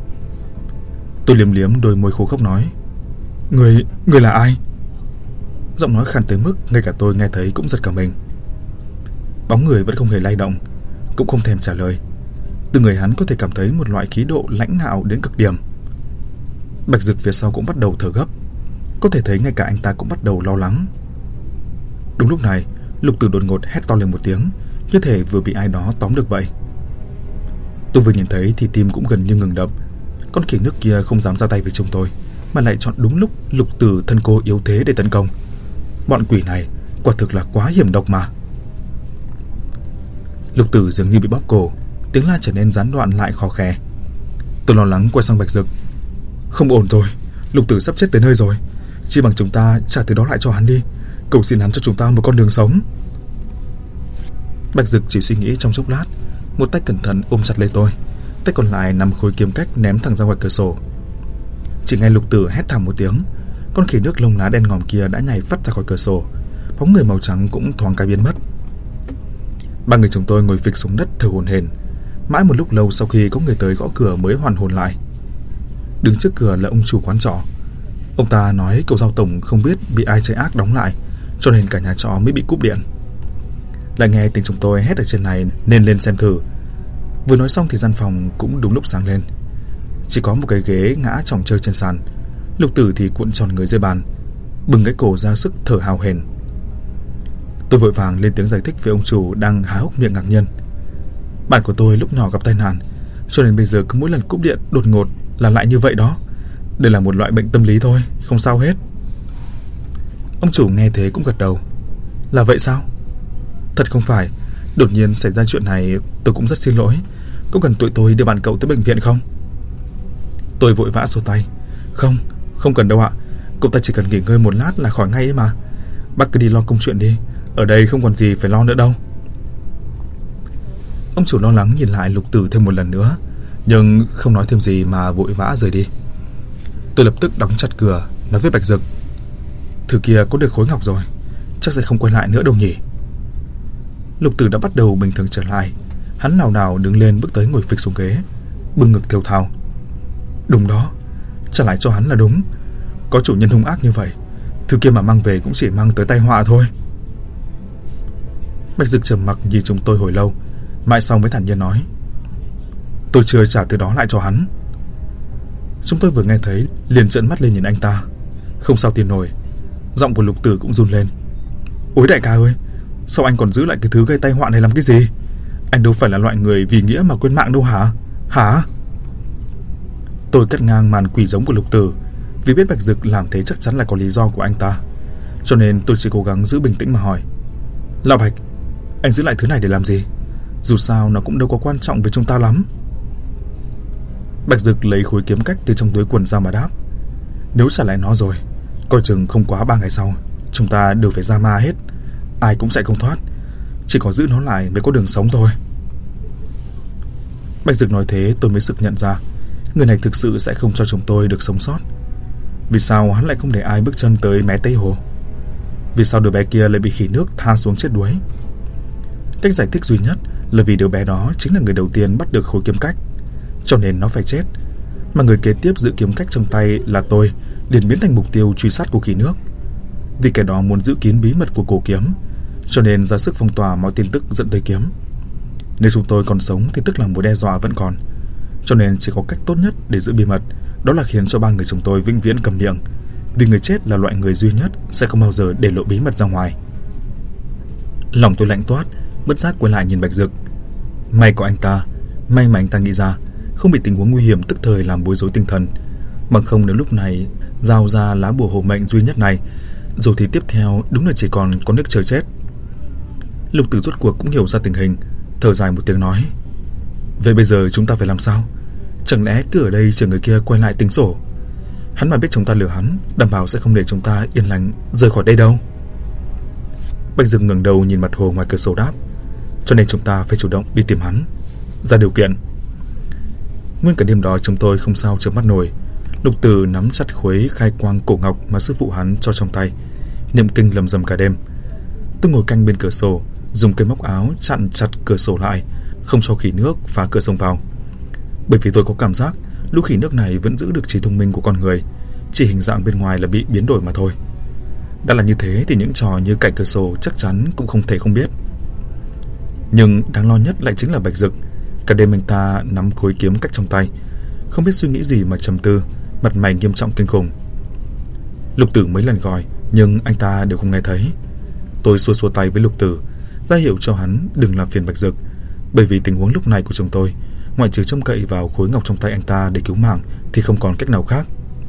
Tôi liếm liếm đôi môi khô khốc nói: Người là ai? Giọng nói khàn tới mức ngay cả tôi nghe thấy cũng giật cả mình. Bóng người vẫn không hề lay động, cũng không thèm trả lời. Từ người hắn có thể cảm thấy một loại khí độ lãnh ngạo đến cực điểm. Bạch Dực phía sau cũng bắt đầu thở gấp, có thể thấy ngay cả anh ta cũng bắt đầu lo lắng. Đúng lúc này, Lục Tử đột ngột hét to lên một tiếng, như thể vừa bị ai đó tóm được vậy. Tôi vừa nhìn thấy thì tim cũng gần như ngừng đập. Con khỉ nước kia không dám ra tay với chúng tôi, mà lại chọn đúng lúc Lục Tử thân cô yếu thế để tấn công. Bọn quỷ này quả thực là quá hiểm độc mà. Lục Tử dường như bị bóp cổ, tiếng la trở nên gián đoạn lại khò khè. Tôi lo lắng quay sang Bạch Dực: Không ổn rồi, Lục Tử sắp chết tới nơi rồi, chỉ bằng chúng ta trả thứ đó lại cho hắn đi, cầu xin hắn cho chúng ta một con đường sống. Bạch Dực chỉ suy nghĩ trong chốc lát, một tay cẩn thận ôm chặt lấy tôi, tay còn lại nắm khối kiếm cách ném thẳng ra ngoài cửa sổ. Chỉ nghe Lục Tử hét thảm một tiếng, con khỉ nước lông lá đen ngòm kia đã nhảy vắt ra khỏi cửa sổ, bóng người màu trắng cũng thoáng cái biến mất. Ba người chúng tôi ngồi phịch xuống đất thở hổn hển. Mãi một lúc lâu sau khi có người tới gõ cửa mới hoàn hồn lại. Đứng trước cửa là ông chủ quán trọ. Ông ta nói cậu Giao tổng không biết bị ai chơi ác đóng lại, cho nên cả nhà trọ mới bị cúp điện. Lại nghe tiếng chúng tôi hét ở trên này nên lên xem thử. Vừa nói xong thì gian phòng cũng đúng lúc sáng lên. Chỉ có một cái ghế ngã chỏng chơi trên sàn. Lục Tử thì cuộn tròn người dưới bàn, bừng cái cổ ra sức thở hào hển. Tôi vội vàng lên tiếng giải thích với ông chủ đang há hốc miệng ngạc nhiên. Bạn của tôi lúc nhỏ gặp tai nạn, cho nên bây giờ cứ mỗi lần cúp điện đột ngột là lại như vậy đó. Đây là một loại bệnh tâm lý thôi, không sao hết. Ông chủ nghe thế cũng gật đầu. Là vậy sao? Thật không phải, đột nhiên xảy ra chuyện này, tôi cũng rất xin lỗi. Có cần tụi tôi đưa bạn cậu tới bệnh viện không? Tôi vội vã xua tay. Không cần đâu ạ. Cậu ta chỉ cần nghỉ ngơi một lát là khỏi ngay ấy mà. Bác cứ đi lo công chuyện đi, ở đây không còn gì phải lo nữa đâu. Ông chủ lo lắng nhìn lại Lục Tử thêm một lần nữa, nhưng không nói thêm gì mà vội vã rời đi. Tôi lập tức đóng chặt cửa, nói với Bạch Dực: Thứ kia có được khối ngọc rồi, chắc sẽ không quay lại nữa đâu nhỉ. Lục Tử đã bắt đầu bình thường trở lại. Hắn nào nào đứng lên bước tới ngồi phịch xuống ghế, bưng ngực thều thào. Đúng đó, trả lại cho hắn là đúng. Có chủ nhân hung ác như vậy, thứ kia mà mang về cũng chỉ mang tới tai họa thôi. Bạch Dực trầm mặc nhìn chúng tôi hồi lâu, mãi sau mới thản nhiên nói: Tôi chưa trả thứ đó lại cho hắn. Chúng tôi vừa nghe thấy liền trợn mắt lên nhìn anh ta, không sao tin nổi. Giọng của Lục Tử cũng run lên: Ôi đại ca ơi, sao anh còn giữ lại cái thứ gây tai họa này làm cái gì? Anh đâu phải là loại người vì nghĩa mà quên mạng đâu hả? Hả? Tôi cắt ngang màn quỷ giống của Lục Tử, vì biết Bạch Dực làm thế chắc chắn là có lý do của anh ta, cho nên tôi chỉ cố gắng giữ bình tĩnh mà hỏi: Lão Bạch, anh giữ lại thứ này để làm gì? Dù sao nó cũng đâu có quan trọng với chúng ta lắm. Bạch Dực lấy khối kiếm cách từ trong túi quần ra mà đáp: Nếu trả lại nó rồi, coi chừng không quá 3 ngày sau chúng ta đều phải ra ma hết, ai cũng chạy không thoát. Chỉ có giữ nó lại mới có đường sống thôi. Bạch Dực nói thế tôi mới sực nhận ra người này thực sự sẽ không cho chúng tôi được sống sót. Vì sao hắn lại không để ai bước chân tới mé Tây Hồ? Vì sao đứa bé kia lại bị khỉ nước tha xuống chết đuối? Cách giải thích duy nhất là vì đứa bé đó chính là người đầu tiên bắt được khối kiếm cách, cho nên nó phải chết. Mà người kế tiếp giữ kiếm cách trong tay là tôi liền biến thành mục tiêu truy sát của khỉ nước. Vì kẻ đó muốn giữ kín bí mật của cổ kiếm, cho nên ra sức phong tỏa mọi tin tức dẫn tới kiếm. Nếu chúng tôi còn sống thì tức là mối đe dọa vẫn còn, cho nên chỉ có cách tốt nhất để giữ bí mật, đó là khiến cho 3 người chúng tôi vĩnh viễn cầm miệng. Vì người chết là loại người duy nhất sẽ không bao giờ để lộ bí mật ra ngoài. Lòng tôi lạnh toát, bất giác quay lại nhìn Bạch Dực. May có anh ta, may mà anh ta nghĩ ra, không bị tình huống nguy hiểm tức thời làm bối rối tinh thần. Bằng không nếu lúc này giao ra lá bùa hộ mệnh duy nhất này, rồi thì tiếp theo đúng là chỉ còn có nước chờ chết. Lục Tử rốt cuộc cũng hiểu ra tình hình, thở dài một tiếng nói: Vậy bây giờ chúng ta phải làm sao? Chẳng lẽ cứ ở đây chờ người kia quay lại tính sổ? Hắn mà biết chúng ta lừa hắn, đảm bảo sẽ không để chúng ta yên lành rời khỏi đây đâu. Bạch Dực ngẩng đầu nhìn mặt hồ ngoài cửa sổ đáp: Cho nên chúng ta phải chủ động đi tìm hắn, ra điều kiện. Nguyên cả đêm đó chúng tôi không sao chợp mắt nổi. Lục Tử nắm chặt khuấy khai quang cổ ngọc mà sư phụ hắn cho trong tay, niệm kinh lầm rầm cả đêm. Tôi ngồi canh bên cửa sổ, dùng cây móc áo chặn chặt cửa sổ lại, không cho khỉ nước phá cửa xông vào. Bởi vì tôi có cảm giác lũ khỉ nước này vẫn giữ được trí thông minh của con người, chỉ hình dạng bên ngoài là bị biến đổi mà thôi. Đã là như thế thì những trò như cạnh cửa sổ chắc chắn cũng không thể không biết. Nhưng đáng lo nhất lại chính là Bạch Dực. Cả đêm anh ta nắm khối kiếm cách trong tay, không biết suy nghĩ gì mà trầm tư, mặt mày nghiêm trọng kinh khủng. Lục Tử mấy lần gọi nhưng anh ta đều không nghe thấy. Tôi xua xua tay với Lục Tử, ra hiệu cho hắn đừng làm phiền Bạch Dực, bởi vì tình huống lúc này của chúng tôi, ngoại trừ trông cậy vào khối ngọc trong tay anh ta để cứu mạng thì không còn cách nào khác.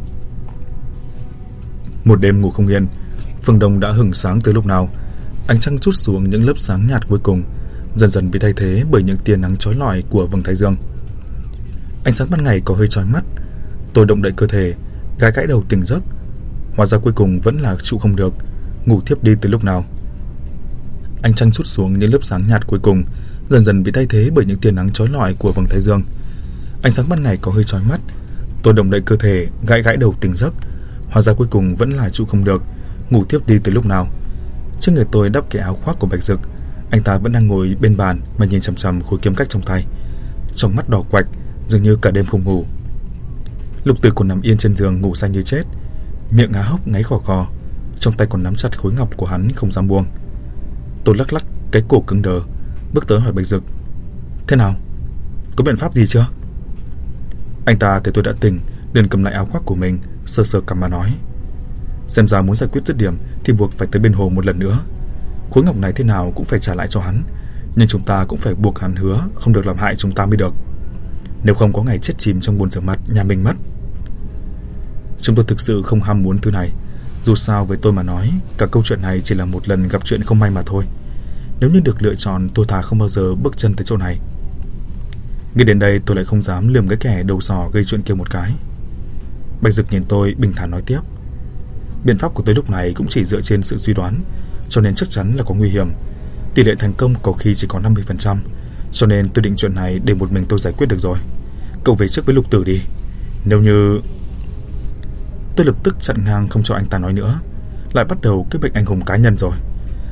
Một đêm ngủ không yên, phương đông đã hừng sáng từ lúc nào. Ánh trăng trút xuống những lớp sáng nhạt cuối cùng, dần dần bị thay thế bởi những tia nắng chói lọi của vầng thái dương. Ánh sáng ban ngày có hơi chói mắt. Tôi động đậy cơ thể, gãi gãi đầu tỉnh giấc. Hóa ra cuối cùng vẫn là trụ không được, ngủ thiếp đi từ lúc nào. Ánh trăng trút xuống những lớp sáng nhạt cuối cùng, dần dần bị thay thế bởi những tia nắng chói lọi của vầng thái dương. Ánh sáng ban ngày có hơi chói mắt. Tôi động đậy cơ thể, gãi gãi đầu tỉnh giấc. Hóa ra cuối cùng vẫn là trụ không được, ngủ thiếp đi từ lúc nào. Trước người tôi đắp cái áo khoác của Bạch Dực. Anh ta vẫn đang ngồi bên bàn mà nhìn chằm chằm khối kiếm cách trong tay, trong mắt đỏ quạch, dường như cả đêm không ngủ. Lục Tử còn nằm yên trên giường ngủ say như chết, miệng há hốc ngáy khò khò, trong tay còn nắm chặt khối ngọc của hắn không dám buông. Tôi lắc lắc cái cổ cứng đờ, bước tới hỏi Bạch Dực: Thế nào? Có biện pháp gì chưa? Anh ta thấy tôi đã tỉnh, liền cầm lại áo khoác của mình, sờ sờ cằm mà nói: Xem ra muốn giải quyết dứt điểm thì buộc phải tới bên hồ một lần nữa. Khối ngọc này thế nào cũng phải trả lại cho hắn, nhưng chúng ta cũng phải buộc hắn hứa không được làm hại chúng ta mới được. Nếu không có ngày chết chìm trong bồn rửa mặt nhà mình mất. Chúng tôi thực sự không ham muốn thứ này. Dù sao với tôi mà nói, cả câu chuyện này chỉ là một lần gặp chuyện không may mà thôi. Nếu như được lựa chọn, tôi thà không bao giờ bước chân tới chỗ này. Nghĩ đến đây tôi lại không dám lườm cái kẻ đầu sò gây chuyện kia một cái. Bạch Dực nhìn tôi bình thản nói tiếp: Biện pháp của tôi lúc này cũng chỉ dựa trên sự suy đoán, cho nên chắc chắn là có nguy hiểm. Tỷ lệ thành công có khi chỉ có 50%, cho nên tôi định chuyện này để một mình tôi giải quyết được rồi. Cậu về trước với Lục Tử đi. Nếu như... Tôi lập tức chặn ngang không cho anh ta nói nữa. Lại bắt đầu cái bệnh anh hùng cá nhân rồi.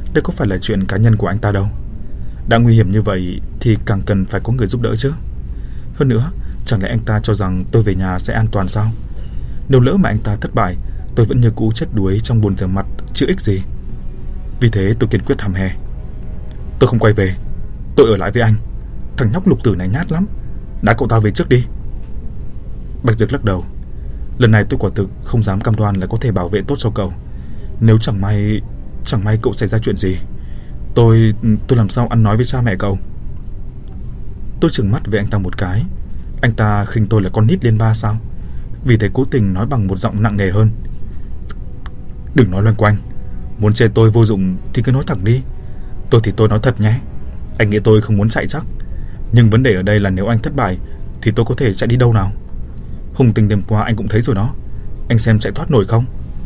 Đây có phải là chuyện cá nhân của anh ta đâu. Đã nguy hiểm như vậy thì càng cần phải có người giúp đỡ chứ. Hơn nữa, chẳng lẽ anh ta cho rằng tôi về nhà sẽ an toàn sao? Nếu lỡ mà anh ta thất bại, tôi vẫn như cũ chết đuối trong bồn rửa mặt, chưa ích gì. Vì thế tôi kiên quyết hăm he: tôi không quay về, tôi ở lại với anh. Thằng nhóc Lục Tử này nhát lắm, đá cậu ta về trước đi. Bạch Dực lắc đầu: lần này tôi quả thực không dám cam đoan là có thể bảo vệ tốt cho cậu. Nếu chẳng may cậu xảy ra chuyện gì, tôi làm sao ăn nói với cha mẹ cậu? Tôi trừng mắt với anh ta một cái. Anh ta khinh tôi là con nít lên ba sao? Vì thế cố tình nói bằng một giọng nặng nề hơn: đừng nói loanh quanh, muốn chê tôi vô dụng thì cứ nói thẳng đi. Tôi nói thật nhé, anh nghĩ tôi không muốn chạy chắc, nhưng vấn đề ở đây là nếu anh thất bại thì tôi có thể chạy đi đâu nào? Hung tình đêm qua anh cũng thấy rồi đó, anh xem chạy thoát nổi không?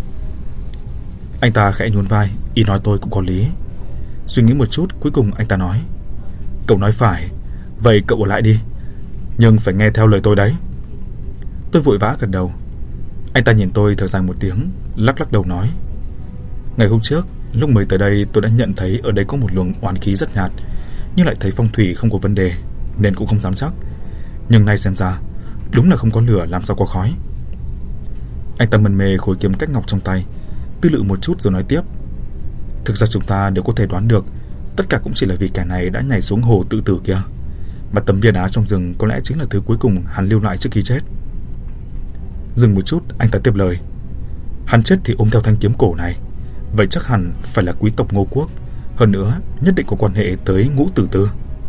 Anh ta khẽ nhún vai, ý nói tôi cũng có lý. Suy nghĩ một chút, cuối cùng anh ta nói: cậu nói phải, vậy cậu ở lại đi, nhưng phải nghe theo lời tôi đấy. Tôi vội vã gật đầu. Anh ta nhìn tôi thở dài một tiếng, lắc đầu nói: ngày hôm trước lúc mới tới đây tôi đã nhận thấy ở đây có một luồng oán khí rất nhạt, nhưng lại thấy phong thủy không có vấn đề nên cũng không dám chắc. Nhưng nay xem ra đúng là không có lửa làm sao có khói. Anh ta mân mê khối kiếm cách ngọc trong tay, tư lự một chút rồi nói tiếp: thực ra chúng ta đều có thể đoán được, tất cả cũng chỉ là vì kẻ này đã nhảy xuống hồ tự tử kìa. Mà tấm bia đá trong rừng có lẽ chính là thứ cuối cùng hắn lưu lại trước khi chết. Dừng một chút, anh ta tiếp lời: hắn chết thì ôm theo thanh kiếm cổ này, vậy chắc hẳn phải là quý tộc Ngô Quốc, hơn nữa nhất định có quan hệ tới Ngũ Tử Tư.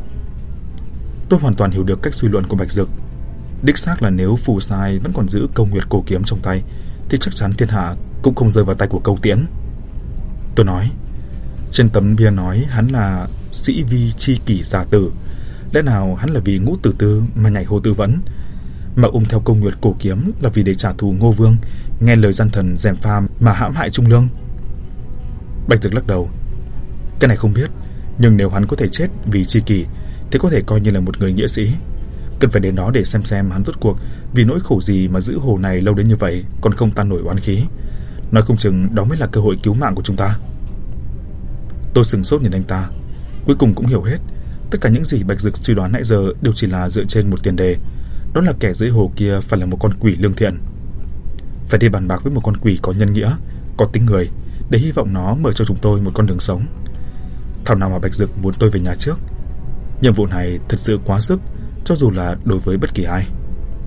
Tôi hoàn toàn hiểu được cách suy luận của Bạch Dực. Đích xác là nếu Phù Sai vẫn còn giữ Câu Nguyệt cổ kiếm trong tay thì chắc chắn thiên hạ cũng không rơi vào tay của Câu Tiễn. Tôi nói: trên tấm bia nói hắn là sĩ vi chi kỷ giả tử, lẽ nào hắn là vì Ngũ Tử Tư mà nhảy hồ tư vấn, mà ôm theo Câu Nguyệt cổ kiếm là vì để trả thù Ngô Vương, nghe lời gian thần gièm pha mà hãm hại Trung Lương? Bạch Dực lắc đầu: cái này không biết, nhưng nếu hắn có thể chết vì chi kỷ thì có thể coi như là một người nghĩa sĩ. Cần phải đến đó để xem hắn rốt cuộc vì nỗi khổ gì mà giữ hồ này lâu đến như vậy còn không tan nổi oán khí. Nói không chừng đó mới là cơ hội cứu mạng của chúng ta. Tôi sửng sốt nhìn anh ta, cuối cùng cũng hiểu hết. Tất cả những gì Bạch Dực suy đoán nãy giờ đều chỉ là dựa trên một tiền đề, đó là kẻ dưới hồ kia phải là một con quỷ lương thiện. Phải đi bàn bạc với một con quỷ có nhân nghĩa, có tính người, để hy vọng nó mở cho chúng tôi một con đường sống. Thảo nào mà Bạch Dực muốn tôi về nhà trước. Nhiệm vụ này thật sự quá sức, cho dù là đối với bất kỳ ai.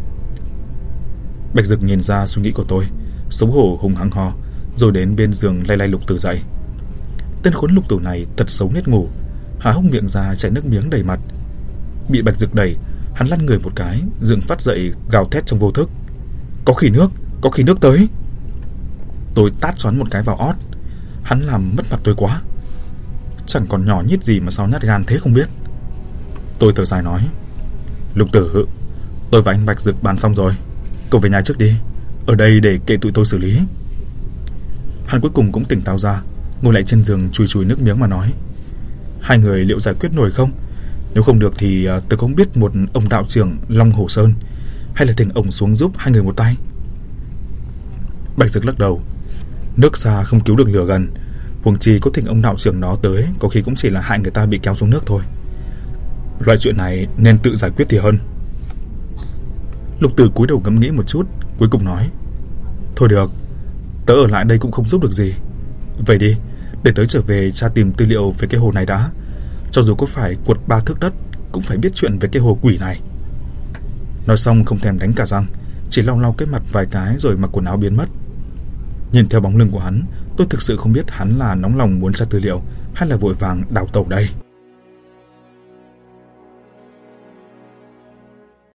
Bạch Dực nhìn ra suy nghĩ của tôi, xấu hổ hùng hăng ho, rồi đến bên giường lay Lục Tử dậy. Tên khốn Lục Tử này thật xấu nết ngủ, há hốc miệng ra chảy nước miếng đầy mặt. Bị Bạch Dực đẩy, hắn lăn người một cái, dựng phát dậy gào thét trong vô thức: có khỉ nước tới! Tôi tát xoắn một cái vào ót. Hắn làm mất mặt tôi quá. Chẳng còn nhỏ nhít gì mà sao nhát gan thế không biết. Tôi thở dài nói: Lục Tử, tôi và anh Bạch Dực bàn xong rồi, cậu về nhà trước đi, ở đây để kệ tụi tôi xử lý. Hắn cuối cùng cũng tỉnh táo ra, ngồi lại trên giường chùi nước miếng mà nói: hai người liệu giải quyết nổi không? Nếu không được thì tôi không biết một ông đạo trưởng Long Hồ Sơn, hay là thỉnh ông xuống giúp hai người một tay. Bạch Dực lắc đầu: nước xa không cứu được lửa gần, huống chi có thỉnh ông đạo trưởng đó tới, có khi cũng chỉ là hại người ta bị kéo xuống nước thôi. Loại chuyện này nên tự giải quyết thì hơn. Lục Tử cúi đầu ngẫm nghĩ một chút, cuối cùng nói: thôi được, tớ ở lại đây cũng không giúp được gì. Vậy đi, để tớ trở về tra tìm tư liệu về cái hồ này đã. Cho dù có phải quật 3 thước đất cũng phải biết chuyện về cái hồ quỷ này. Nói xong không thèm đánh cả răng, chỉ lau cái mặt vài cái rồi mặc quần áo biến mất. Nhìn theo bóng lưng của hắn, tôi thực sự không biết hắn là nóng lòng muốn tra tư liệu hay là vội vàng đào tẩu đây.